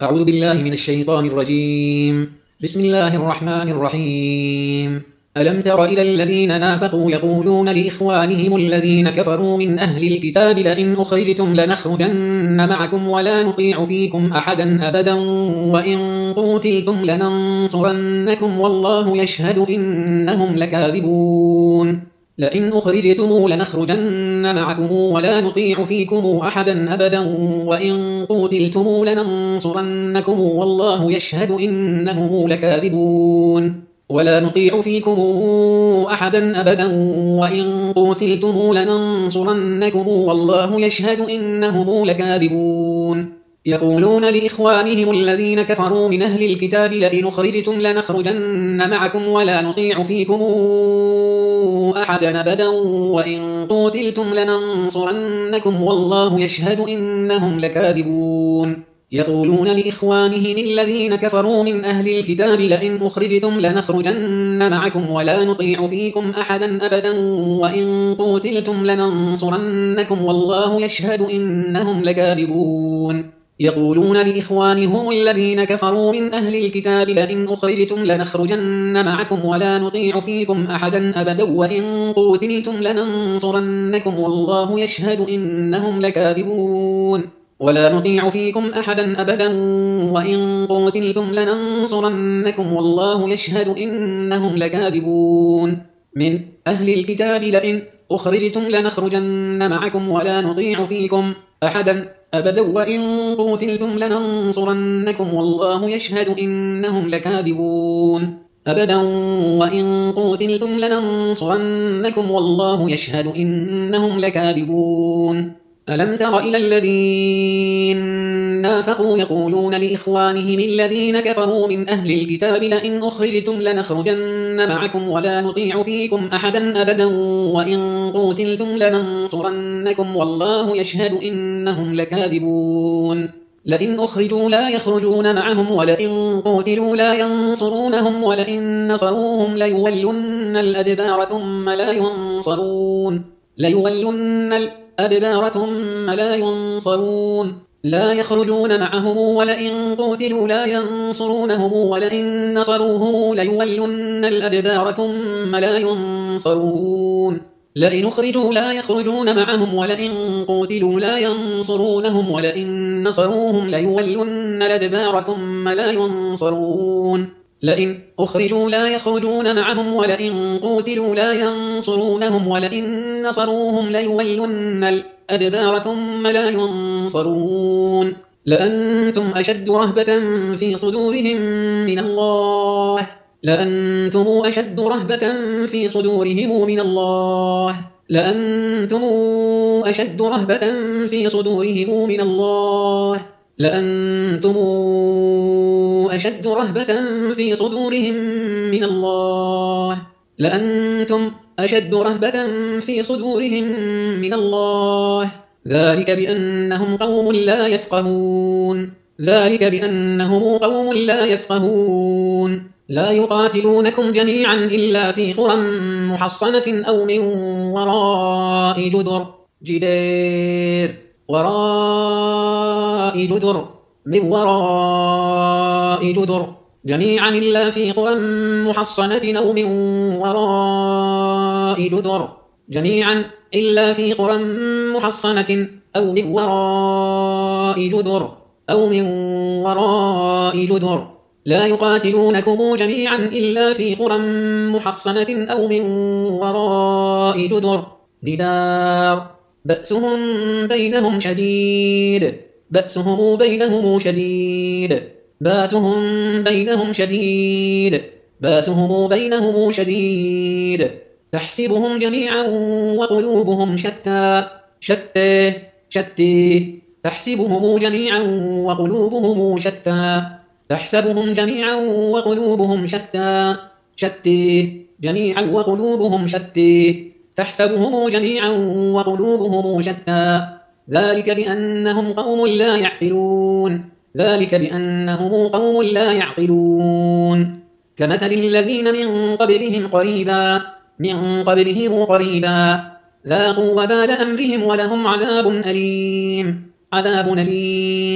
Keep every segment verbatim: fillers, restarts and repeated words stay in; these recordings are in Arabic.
أعوذ بالله من الشيطان الرجيم. بسم الله الرحمن الرحيم. ألم تر إلى الذين نافقوا يقولون لإخوانهم الذين كفروا من أهل الكتاب لئن أخرجتم لنخرجن معكم ولا نطيع فيكم أحدا أبدا وإن قوتلتم لننصرنكم والله يشهد إنهم لكاذبون لئن أخرجتم لنخرجن معكم ولا نطيع فيكم أحدا أبدا وإن قوتلتم لننصرنكم والله يشهد إنهم لكاذبون ولا نطيع فيكم أحدا أبدا وإن قوتلتم لننصرنكم والله يشهد إنهم لكاذبون يقولون لإخوانهم الذين كفروا من أهل الكتاب لئن أخرجتم لنخرجن معكم ولا نطيع فيكم أحدا أبدا وإن قوتلتم لننصرنكم والله يشهد إنهم لكاذبون يقولون لإخوانهم الذين كفروا من أهل الكتاب لئن أخرجتم لنخرجن معكم ولا نطيع فيكم أحدا أبدا وإن قوتلتم لننصرنكم والله يشهد إنهم لكاذبون يقولون لإخوانهم الذين كفروا من أهل الكتاب لئن أخرجتم لنخرجن معكم ولا نطيع فيكم أحدا أبدا وإن قوتلتم لننصرنكم والله يشهد إنهم لكاذبون ولا نطيع فيكم أحدا أبدا وإن قوتلتم لننصرنكم والله يشهد إنهم لكاذبون من أهل الكتاب لئن أخرجتم لنخرجن معكم ولا نطيع فيكم أحدا أبدا وإن قوتلتم لننصرنكم والله يشهد إنهم لكاذبون أبدا وإن قوتلتم لننصرنكم والله يشهد إنهم لكاذبون ألم تر إلى الذين نافقوا يقولون لإخوانهم الذين كفروا من أهل الكتاب لئن أخرجتم لنخرجن معكم ولا نطيع فيكم أحدا أبدا وإن قوتلتم لننصرنكم والله يشهد إنهم لكاذبون لئن أخرجوا لا يخرجون معهم ولئن قوتلوا لا ينصرونهم ولئن نصروهم ليولن الأدبار ثم لا ينصرون ليولن الأدبار ثم لا ينصرون لا يخرجون معهم ولئن قوتلوا لا ينصرونهم ولئن نصروهم ليولن الأدبار ثم لا ينصرون لئن أخرجوا لا يخرجون معهم ولئن قوتلوا لا ينصرونهم ولئن نصروهم ليولن الأدبار ثم لا ينصرون لئن أخرجوا لا يخرجون معهم ولئن قوتلوا لا ينصرونهم ولئن نصروهم ليولن الأدبار ثم لا ينصرون لأنتم أشد رهبة في صدورهم من الله لأنتم أشد رهبة في صدورهم من الله لأنتم أشد رهبة في صدورهم من الله لأنتم أشد رهبة في صدورهم من الله لأنتم أشد رهبة في صدورهم من الله ذلك بأنهم قوم لا يفقهون ذلك بأنهم قوم لا يفقهون لا يقاتلونكم جميعا إلا في قرى محصنة أو من وراء جدر جدار وراء جدر من وراء جدر جميعا إلا في قرى محصنة أو من وراء جدر جميعا إلا في قرى محصنة أو من وراء جدر أو من وراء جدر لا يقاتلونكم جميعا إلا في قرى محصنة أو من وراء جدر جدار بأسهم بينهم شديد بأسهم بينهم شديد بأسهم بينهم شديد بأسهم بينهم شديد تحسبهم جميعا وقلوبهم شتى شتى شتى تحسبهم جميعا وقلوبهم شتى تحسبهم جميعا وقلوبهم شتى شتى جميعا وقلوبهم شتى تحسبهم جميعا وقلوبهم شتى ذلك بأنهم قوم لا يعقلون ذلك بأنهم قوم لا يعقلون كمثل الذين من قبلهم قريبا من قبلهم قريبا ذاقوا وبال أمرهم ولهم عذاب أليم عذاب أليم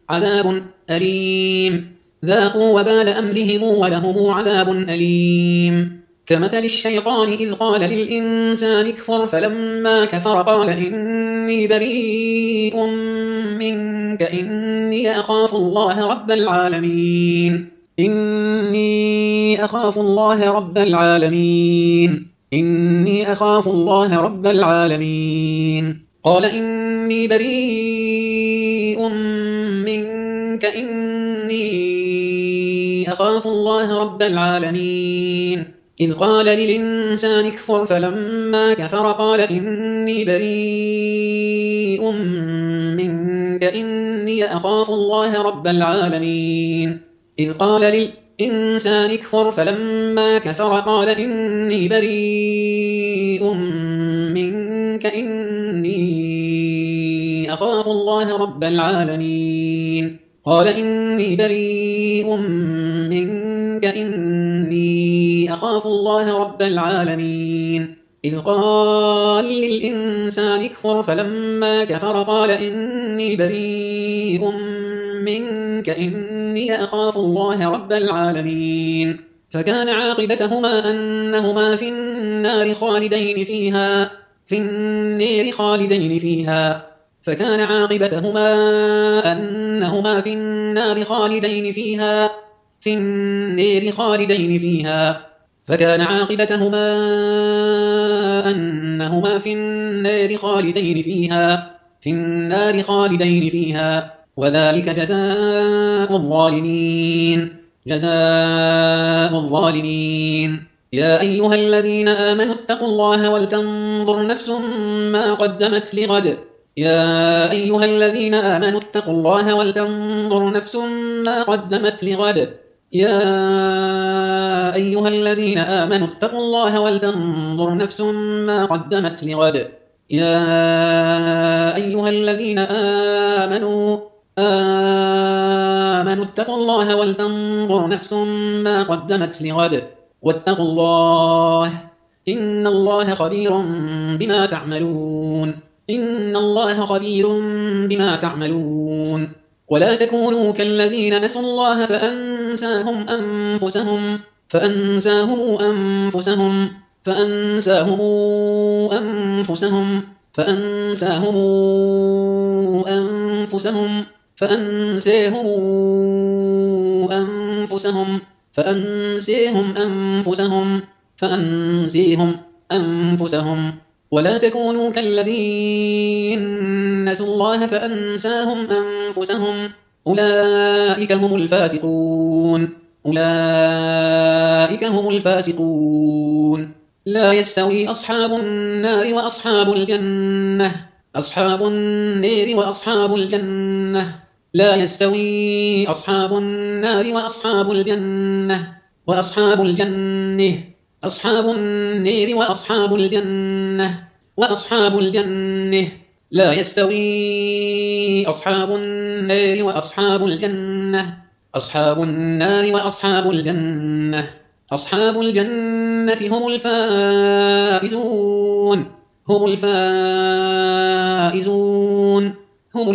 عذاب أليم ذاقوا وبال أمرهم ولهم عذاب أليم كمثل الشيطان إذ قال للإنسان اكفر فلما كفر قال إني بريء منك إني أخاف الله رب العالمين إني أخاف الله رب العالمين إني أخاف الله رب العالمين قال إني بريء منك إني أخاف الله رب العالمين إذ قال للإنسان اكفر فلما كفر قال إني بريء منك إني أخاف الله رب العالمين إذ قال للإنسان اكفر فلما كفر قال إني بريء منك إني أخاف الله رب العالمين قال إني بريء منك إني أخاف الله رب العالمين إذ قال للإنسان اكفر فلما كفر قال إني بريء منك إني أخاف الله رب العالمين فكان عاقبتهما أنهما في النار خالدين فيها في النار خالدين فيها فكان عاقبتهما أنهما في النار خالدين فيها في النار خالدين فيها فكان عاقبتهما أنهما في النار خالدين فيها في النار خالدين فيها وذلك جزاء الظالمين جزاء الظالمين يا أيها الذين آمنوا اتقوا الله ولتنظر نفس ما قدمت لغد يا أيها الذين آمنوا اتقوا الله ولتنظر نفس ما قدمت لغد يا أيها الذين آمنوا اتقوا الله ولتنظر نفس ما قدمت لغد يا أيها الذين آمنوا آمنوا اتقوا الله ولتنظر نفس ما قدمت لغد واتقوا الله إن الله خبير بما تعملون إن الله خبير بما تعملون ولا تكونوا كالذين نسوا الله فأنساهم أنفسهم فأنساهم أنفسهم فأنساهم أنفسهم فأنساهم أنفسهم فأنساهم أنفسهم فأنسيهم أنفسهم فأنسيهم أنفسهم ولا تكونوا كالذين نسوا الله فأنساهم أنفسهم أولئك هم الفاسقون أولئك هم الفاسقون لا يستوي أصحاب النار وأصحاب الجنة أصحاب النار وأصحاب الجنة لا يستوي أصحاب النار وأصحاب الجنة وأصحاب الجنة أصحاب النار وأصحاب الجنة وأصحاب الجنة لا يستوي أصحاب النار وأصحاب الجنة أصحاب النار وأصحاب الجنة أصحاب الجنة هم الفائزون هم الفائزون هم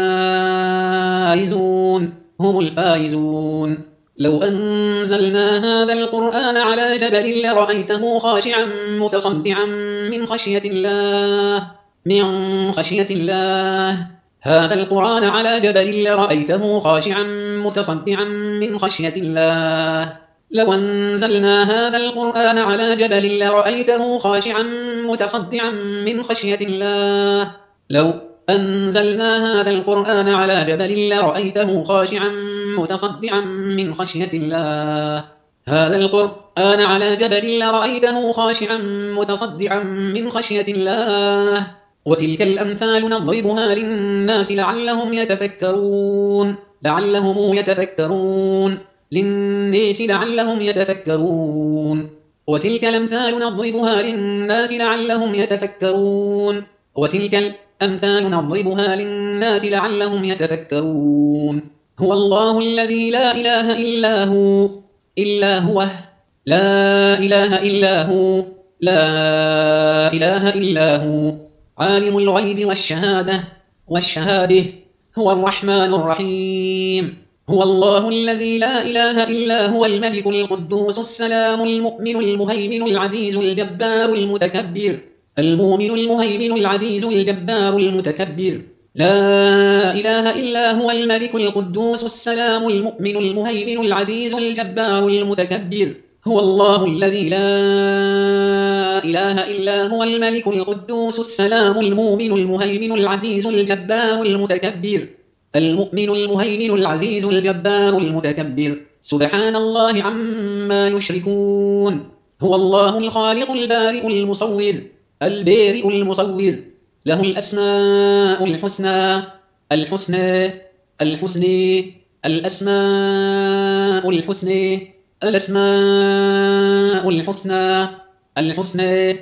الفائزون هم الفائزون لو أنزلنا هذا القرآن على جبل لرأيته خاشعا متصدعا من خشية الله من خشية الله هذا القرآن على جبل لرأيته خاشعا متصدعا من خشية الله لو أنزلنا هذا القرآن على جبل لرأيته خاشعا متصدعا من خشية الله لو أنزلنا هذا القرآن على جبل لرأيته خاشعا متصدعا من خشية الله هذا القرآن على جبل لرأيته خاشعا متصدعا من خشية الله وتلك الأمثال نضربها للناس لعلهم يتفكرون لعلهم يتفكرون للناس لعلهم يتفكرون وتلك الأمثال نضربها للناس لعلهم يتفكرون وتلك الأمثال نضربها للناس لعلهم يتفكرون هو الله الذي لا إله إلا هو إلا هو لا إله إلا هو لا إله إلا هو عالم الغيب والشهادة والشهادة هو الرحمن الرحيم. هو الله الذي لا إله إلا هو الملك القدوس السلام المؤمن المهيمن العزيز الجبار المتكبر. المؤمن المهيمن العزيز الجبار المتكبر. لا إله إلا هو الملك القدوس السلام المؤمن المهيمن العزيز الجبار المتكبر. هو الله الذي لا إله إلا هو الملك القدوس السلام المؤمن المهيمن العزيز الجبار المتكبر. المؤمن المهيمن العزيز الجبار المتكبر. سبحان الله عما يشركون. هو الله الخالق البارئ المصور البارئ المصور. له الأسماء الحسنى الحسنى الحسنى الأسماء الحسنى الأسماء الحسنى الحسنى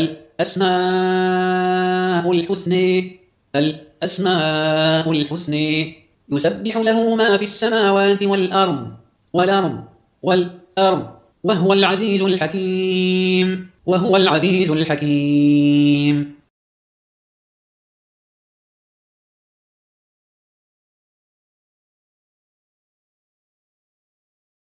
الأسماء الحسنى الأسماء الحسنى. يسبح له ما في السماوات والأرض والأرض والأرض وهو العزيز الحكيم وهو العزيز الحكيم.